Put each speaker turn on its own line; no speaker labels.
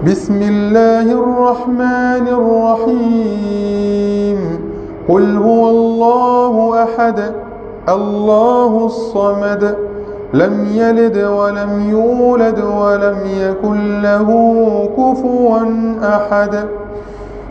بسم الله الرحمن الرحيم قل هو الله أحد الله الصمد لم يلد ولم يولد ولم يكن له كفوا أحد